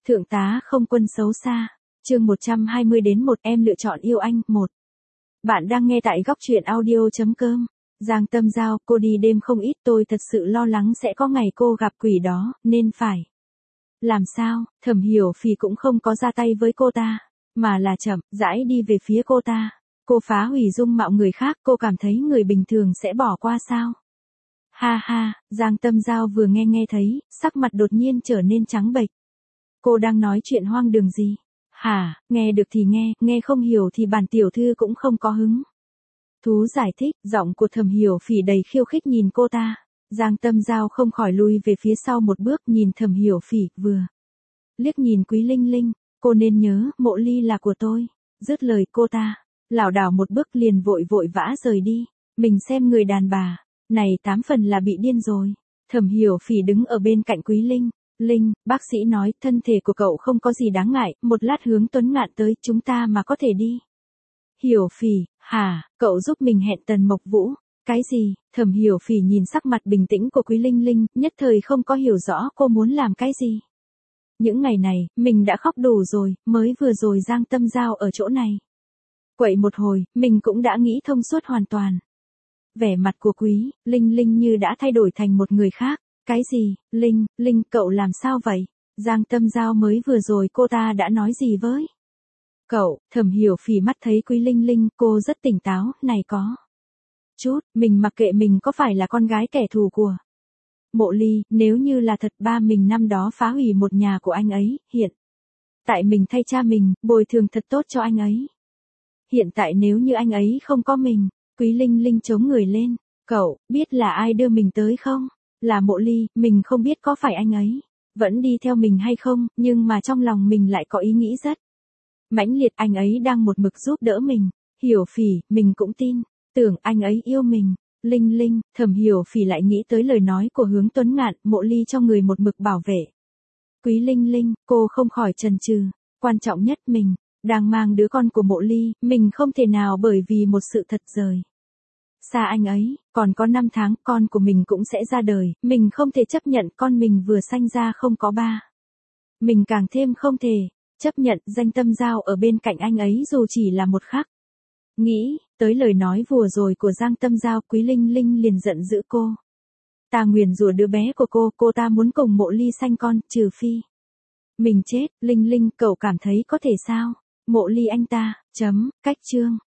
Thượng tá không quân xấu xa. Chương 120 đến 1 em lựa chọn yêu anh 1. Bạn đang nghe tại góc truyện audio.com. Giang Tâm Giao, cô đi đêm không ít, tôi thật sự lo lắng sẽ có ngày cô gặp quỷ đó, nên phải. Làm sao? Thẩm Hiểu Phỉ cũng không có ra tay với cô ta, mà là chậm rãi đi về phía cô ta. Cô phá hủy dung mạo người khác, cô cảm thấy người bình thường sẽ bỏ qua sao? Ha ha, Giang Tâm Giao vừa nghe thấy, sắc mặt đột nhiên trở nên trắng bệch. Cô đang nói chuyện hoang đường gì? Hả, nghe được thì nghe không hiểu thì bản tiểu thư cũng không có hứng thú giải thích. Giọng của Thẩm Hiểu Phỉ đầy khiêu khích nhìn cô ta. Giang Tâm Giao không khỏi lùi về phía sau một bước, nhìn Thẩm Hiểu Phỉ, vừa liếc nhìn Quý Linh Linh. Cô nên nhớ, Mộ Ly là của tôi. Dứt lời cô ta lảo đảo một bước liền vội vã rời đi. Mình xem người đàn bà này 8 phần là bị điên rồi. Thẩm Hiểu Phỉ đứng ở bên cạnh Quý Linh Linh, bác sĩ nói, thân thể của cậu không có gì đáng ngại, một lát Hướng Tuấn Ngạn tới, chúng ta mà có thể đi. Hiểu Phỉ, hả, cậu giúp mình hẹn Tần Mộc Vũ. Cái gì? Thẩm Hiểu Phỉ nhìn sắc mặt bình tĩnh của Quý Linh Linh, nhất thời không có hiểu rõ cô muốn làm cái gì. Những ngày này, mình đã khóc đủ rồi, mới vừa rồi Giang Tâm Giao ở chỗ này quậy một hồi, mình cũng đã nghĩ thông suốt hoàn toàn. Vẻ mặt của Quý Linh Linh như đã thay đổi thành một người khác. Cái gì? Linh, cậu làm sao vậy? Giang Tâm Giao mới vừa rồi cô ta đã nói gì với cậu? Thẩm Hiểu Phỉ mắt thấy Quý Linh Linh, cô rất tỉnh táo, này có chút, mình mặc kệ mình có phải là con gái kẻ thù của Mộ Ly, nếu như là thật ba mình năm đó phá hủy một nhà của anh ấy, hiện tại mình thay cha mình, bồi thường thật tốt cho anh ấy. Hiện tại nếu như anh ấy không có mình, Quý Linh Linh chống người lên, cậu, biết là ai đưa mình tới không? Là Mộ Ly, mình không biết có phải anh ấy vẫn đi theo mình hay không, nhưng mà trong lòng mình lại có ý nghĩ rất mãnh liệt, anh ấy đang một mực giúp đỡ mình. Hiểu Phỉ, mình cũng tin tưởng anh ấy yêu mình. Linh, Thẩm Hiểu Phỉ lại nghĩ tới lời nói của Hướng Tuấn Ngạn, Mộ Ly cho người một mực bảo vệ Quý Linh Linh, cô không khỏi chần chừ. Quan trọng nhất, mình đang mang đứa con của Mộ Ly, mình không thể nào bởi vì một sự thật rời xa anh ấy, còn có 5 tháng con của mình cũng sẽ ra đời, mình không thể chấp nhận con mình vừa sanh ra không có ba. Mình càng thêm không thể chấp nhận Giang Tâm Giao ở bên cạnh anh ấy dù chỉ là một khắc. Nghĩ tới lời nói vừa rồi của Giang Tâm Giao, Quý Linh Linh liền giận dữ cô. Ta nguyền rủa đứa bé của cô ta muốn cùng Mộ Ly sanh con, trừ phi mình chết. Linh, cậu cảm thấy có thể sao? Mộ Ly anh ta, cách chương.